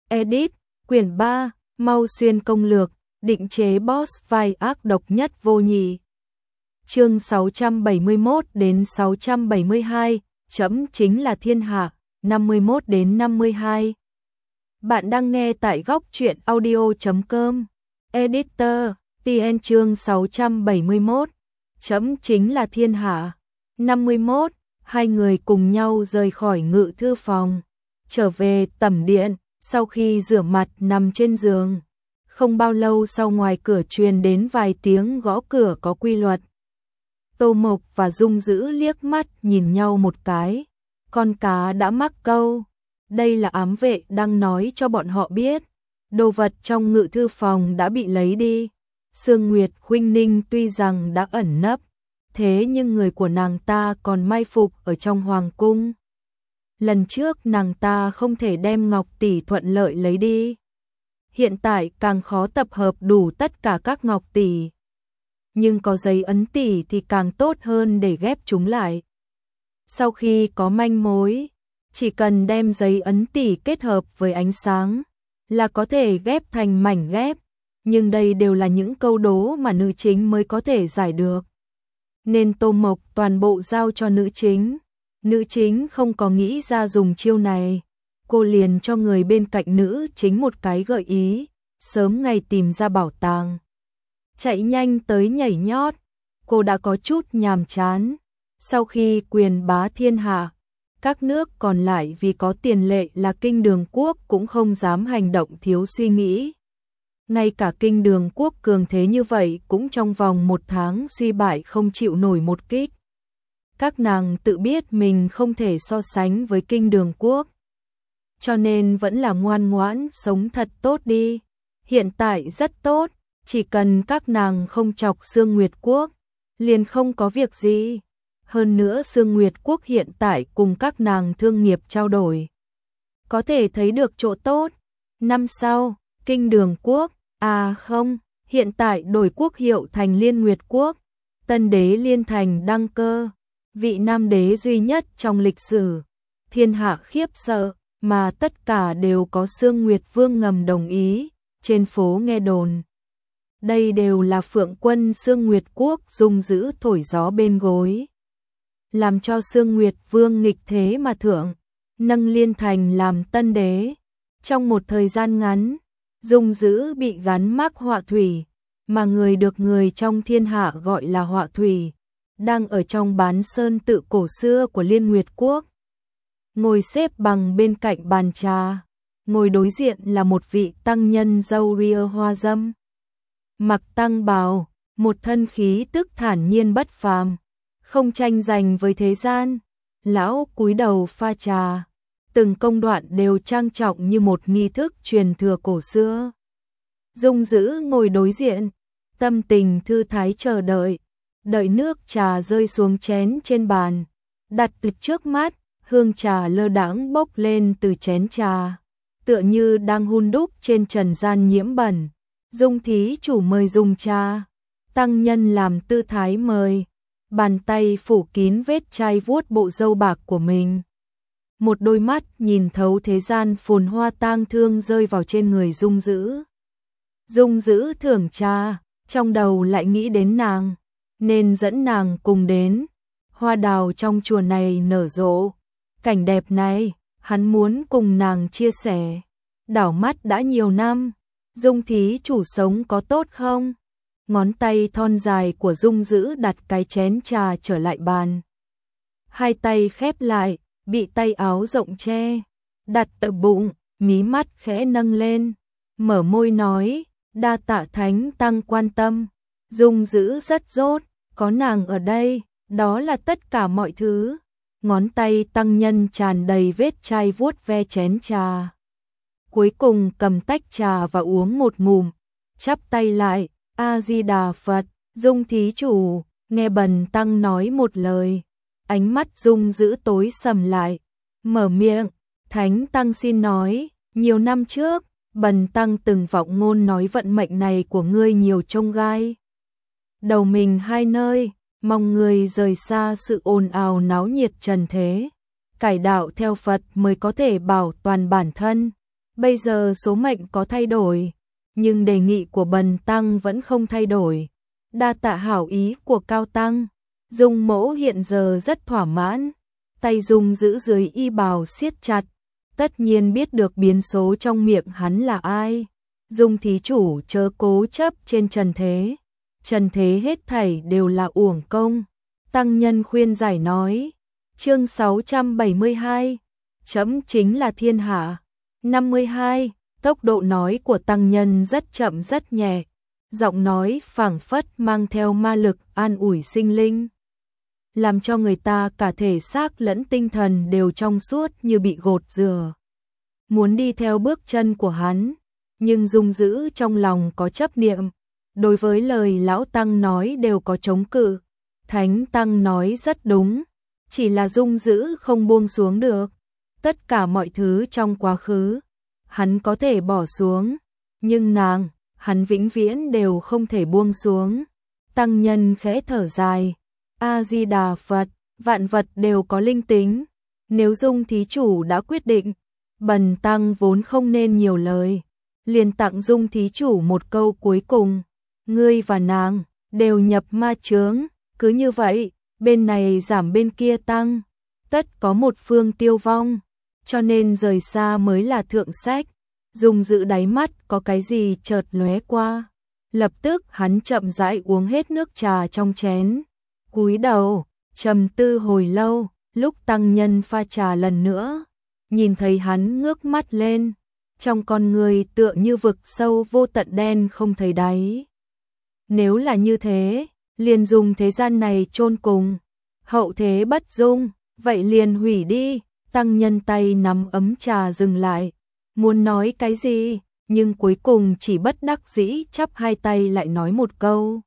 Edit, quyển 3, Mau Xuyên công lược, định chế boss vai ác độc nhất vô nhị. Chương 671 đến 672, chấm chính là thiên hạ, 51 đến 52. Bạn đang nghe tại góc truyện audio.com. Editor, TN chương 671, chấm chính là thiên hạ. 51, hai người cùng nhau rời khỏi ngự thư phòng, trở về tẩm điện, sau khi rửa mặt nằm trên giường. Không bao lâu sau ngoài cửa truyền đến vài tiếng gõ cửa có quy luật. Tô Mộc và Dung Dữ liếc mắt nhìn nhau một cái, con cá đã mắc câu. Đây là ám vệ đang nói cho bọn họ biết, đồ vật trong ngự thư phòng đã bị lấy đi. Sương Nguyệt Khuynh Ninh tuy rằng đã ẩn nấp, thế nhưng người của nàng ta còn mai phục ở trong hoàng cung. Lần trước nàng ta không thể đem ngọc tỷ thuận lợi lấy đi, hiện tại càng khó tập hợp đủ tất cả các ngọc tỷ. Nhưng có giấy ấn tỷ thì càng tốt hơn để ghép chúng lại. Sau khi có manh mối, chỉ cần đem giấy ấn tỷ kết hợp với ánh sáng là có thể ghép thành mảnh ghép. Nhưng đây đều là những câu đố mà nữ chính mới có thể giải được, nên Tô Mộc toàn bộ giao cho nữ chính. Nữ chính không có nghĩ ra dùng chiêu này, cô liền cho người bên cạnh nữ chính một cái gợi ý, sớm ngày tìm ra bảo tàng, chạy nhanh tới nhảy nhót. Cô đã có chút nhàm chán. Sau khi quyền bá thiên hạ, các nước còn lại vì có tiền lệ là Kinh Đường Quốc cũng không dám hành động thiếu suy nghĩ. Ngay cả Kinh Đường Quốc cường thế như vậy cũng trong vòng 1 tháng suy bại không chịu nổi một kích. Các nàng tự biết mình không thể so sánh với Kinh Đường Quốc, cho nên vẫn là ngoan ngoãn sống thật tốt đi. Hiện tại rất tốt, chỉ cần các nàng không chọc Sương Nguyệt Quốc, liền không có việc gì. Hơn nữa Sương Nguyệt Quốc hiện tại cùng các nàng thương nghiệp trao đổi, có thể thấy được chỗ tốt. Năm sau, Kinh Đường Quốc, không, hiện tại đổi quốc hiệu thành Liên Nguyệt Quốc, tân đế Liên Thành đăng cơ, vị nam đế duy nhất trong lịch sử. Thiên hạ khiếp sợ, mà tất cả đều có Sương Nguyệt Vương ngầm đồng ý. Trên phố nghe đồn, đây đều là Phượng quân Sương Nguyệt Quốc Dung Dữ thổi gió bên gối, làm cho Sương Nguyệt Vương nghịch thế mà thượng, nâng Liên Thành làm tân đế. Trong một thời gian ngắn, Dung Dữ bị gắn mác họa thủy, mà người được người trong thiên hạ gọi là họa thủy, đang ở trong bán sơn tự cổ xưa của Liên Nguyệt Quốc. Ngồi xếp bằng bên cạnh bàn trà, ngồi đối diện là một vị tăng nhân râu ria hoa dâm, mặc tăng bào, một thân khí tức thản nhiên bất phàm, không tranh giành với thế gian. Lão cúi đầu pha trà, từng công đoạn đều trang trọng như một nghi thức truyền thừa cổ xưa. Dung Dữ ngồi đối diện, tâm tình thư thái chờ đợi, đợi nước trà rơi xuống chén trên bàn, đặt từ trước mắt, hương trà lơ đãng bốc lên từ chén trà, tựa như đang hun đúc trên trần gian nhiễm bẩn. Dung thí chủ mời dùng trà. Tăng nhân làm tư thái mời, bàn tay phủ kín vết chai vuốt bộ râu bạc của mình. Một đôi mắt nhìn thấu thế gian phồn hoa tang thương rơi vào trên người Dung Dữ. Dung Dữ thưởng trà, trong đầu lại nghĩ đến nàng, nên dẫn nàng cùng đến. Hoa đào trong chùa này nở rộ, cảnh đẹp này, hắn muốn cùng nàng chia sẻ. Đảo mắt đã nhiều năm, Dung thí chủ sống có tốt không? Ngón tay thon dài của Dung Dữ đặt cái chén trà trở lại bàn. Hai tay khép lại, bị tay áo rộng che, đặt ở bụng, mí mắt khẽ nâng lên, mở môi nói, đa tạ thánh tăng quan tâm. Dung Dữ rất dốt, có nàng ở đây, đó là tất cả mọi thứ. Ngón tay tăng nhân tràn đầy vết chai vuốt ve chén trà. Cuối cùng cầm tách trà và uống một ngụm, chắp tay lại, A-di-đà Phật. Dung thí chủ, nghe bần tăng nói một lời. Ánh mắt Dung Dữ tối sầm lại, mở miệng, thánh tăng xin nói, nhiều năm trước, bần tăng từng vọng ngôn nói vận mệnh này của ngươi nhiều chông gai. Đầu mình hai nơi, mong người rời xa sự ồn ào náo nhiệt trần thế, cải đạo theo Phật mới có thể bảo toàn bản thân. Bây giờ số mệnh có thay đổi, nhưng đề nghị của Bần Tăng vẫn không thay đổi. Đa tạ hảo ý của Cao Tăng. Dung Mỗ hiện giờ rất thỏa mãn. Tay Dung giữ dưới y bào siết chặt, tất nhiên biết được biến số trong miệng hắn là ai. Dung thí chủ chớ cố chấp trên trần thế. Trần thế hết thảy đều là uổng công. Tăng nhân khuyên giải nói. Chương 672. Chấm chính là thiên hạ. 52. Tốc độ nói của tăng nhân rất chậm rất nhẹ. Giọng nói phảng phất mang theo ma lực an ủi sinh linh, làm cho người ta cả thể xác lẫn tinh thần đều trong suốt như bị gột rửa. Muốn đi theo bước chân của hắn, nhưng Dung Dữ trong lòng có chấp niệm, đối với lời lão tăng nói đều có chống cự. Thánh tăng nói rất đúng, chỉ là Dung Dữ không buông xuống được. Tất cả mọi thứ trong quá khứ, hắn có thể bỏ xuống, nhưng nàng, hắn vĩnh viễn đều không thể buông xuống. Tăng nhân khẽ thở dài. A-di-đà Phật, vạn vật đều có linh tính. Nếu Dung thí chủ đã quyết định, Bần Tăng vốn không nên nhiều lời, liền tặng Dung thí chủ một câu cuối cùng. Ngươi và nàng đều nhập ma chướng, cứ như vậy, bên này giảm bên kia tăng, tất có một phương tiêu vong, cho nên rời xa mới là thượng sách. Dung Dữ đáy mắt có cái gì chợt lóe qua, lập tức hắn chậm rãi uống hết nước trà trong chén, cúi đầu trầm tư hồi lâu. Lúc tăng nhân pha trà lần nữa, nhìn thấy hắn ngước mắt lên, trong con người tựa như vực sâu vô tận đen không thấy đáy. Nếu là như thế, liền dùng thế gian này chôn cùng, hậu thế bất dung, vậy liền hủy đi. Tăng nhân tay nắm ấm trà dừng lại, muốn nói cái gì, nhưng cuối cùng chỉ bất đắc dĩ chắp hai tay lại nói một câu.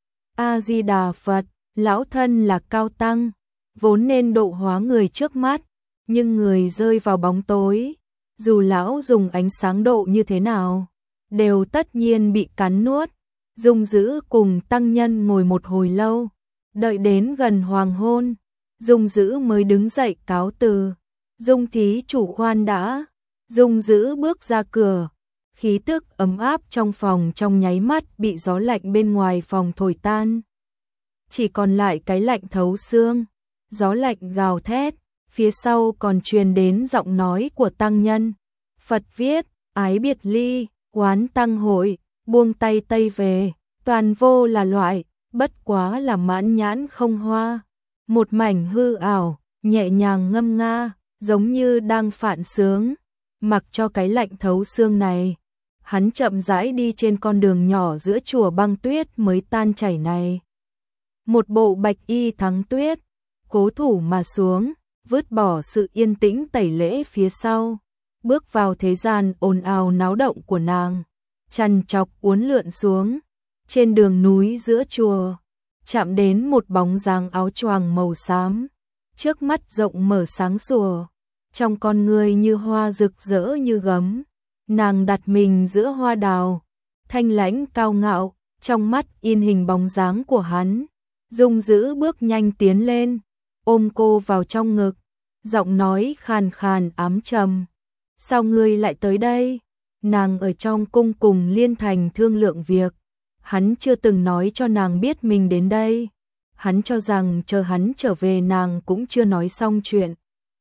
A-di-đà Phật, lão thân là Cao Tăng, vốn nên độ hóa người trước mắt, nhưng người rơi vào bóng tối, dù lão dùng ánh sáng độ như thế nào, đều tất nhiên bị cắn nuốt. Dung Dữ cùng tăng nhân ngồi một hồi lâu, đợi đến gần hoàng hôn, Dung Dữ mới đứng dậy cáo từ. Dung thí chủ khoan đã. Dung Dữ bước ra cửa, khí tức ấm áp trong phòng trong nháy mắt bị gió lạnh bên ngoài phòng thổi tan. Chỉ còn lại cái lạnh thấu xương, gió lạnh gào thét, phía sau còn truyền đến giọng nói của tăng nhân. Phật viết, ái biệt ly, oán tăng hội, buông tay tây về, toàn vô là loại, bất quá là mãn nhãn không hoa. Một mảnh hư ảo, nhẹ nhàng ngâm nga, giống như đang phản sướng. Mặc cho cái lạnh thấu xương này, hắn chậm rãi đi trên con đường nhỏ giữa chùa băng tuyết mới tan chảy này. Một bộ bạch y thắng tuyết, cố thủ mà xuống, vứt bỏ sự yên tĩnh tẩy lễ phía sau, bước vào thế gian ồn ào náo động của nàng, chằn chọc uốn lượn xuống, trên đường núi giữa chùa, chạm đến một bóng dáng áo choàng màu xám, trước mắt rộng mở sáng sủa, trong con người như hoa rực rỡ như gấm, nàng đặt mình giữa hoa đào, thanh lãnh cao ngạo, trong mắt in hình bóng dáng của hắn. Dung Dữ bước nhanh tiến lên, ôm cô vào trong ngực, giọng nói khàn khàn ám trầm. Sao ngươi lại tới đây? Nàng ở trong cung cùng Liên Thành thương lượng việc, hắn chưa từng nói cho nàng biết mình đến đây. Hắn cho rằng chờ hắn trở về nàng cũng chưa nói xong chuyện.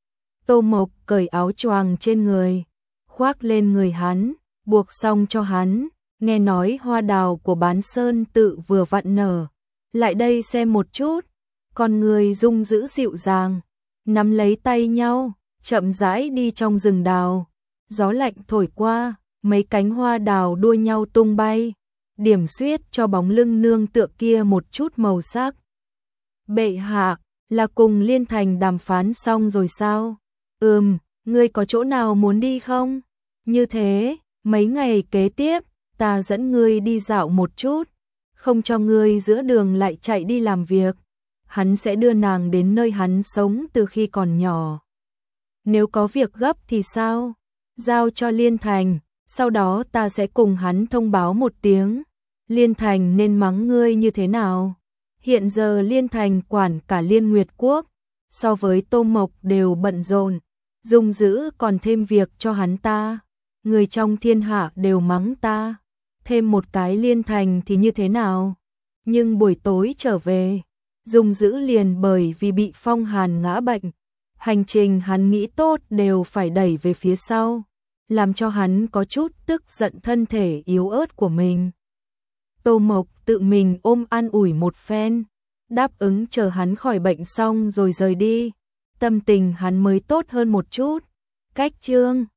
Tô Mộc cởi áo choàng trên người, khoác lên người hắn, buộc xong cho hắn, nghe nói hoa đào của Bán Sơn tự vừa vặn nở. Lại đây xem một chút. Con người Dung Dữ dịu dàng, nắm lấy tay nhau, chậm rãi đi trong rừng đào. Gió lạnh thổi qua, mấy cánh hoa đào đua nhau tung bay, điểm xuyết cho bóng lưng nương tựa kia một chút màu sắc. Bệ hạ, là cùng Liên Thành đàm phán xong rồi sao? Ngươi có chỗ nào muốn đi không? Như thế, mấy ngày kế tiếp, ta dẫn ngươi đi dạo một chút, không cho ngươi giữa đường lại chạy đi làm việc. Hắn sẽ đưa nàng đến nơi hắn sống từ khi còn nhỏ. Nếu có việc gấp thì sao? Giao cho Liên Thành, sau đó ta sẽ cùng hắn thông báo một tiếng. Liên Thành nên mắng ngươi như thế nào? Hiện giờ Liên Thành quản cả Liên Nguyệt Quốc, so với Tô Mộc đều bận rộn, Dung Dữ còn thêm việc cho hắn ta. người trong thiên hạ đều mắng ta, thêm một cái Liên Thành thì như thế nào? Nhưng buổi tối trở về, Dung Dữ liền bởi vì bị phong hàn ngã bệnh, hành trình hắn nghĩ tốt đều phải đẩy về phía sau, làm cho hắn có chút tức giận thân thể yếu ớt của mình. Tô Mộc tự mình ôm an ủi một phen, đáp ứng chờ hắn khỏi bệnh xong rồi rời đi, tâm tình hắn mới tốt hơn một chút. Cách chương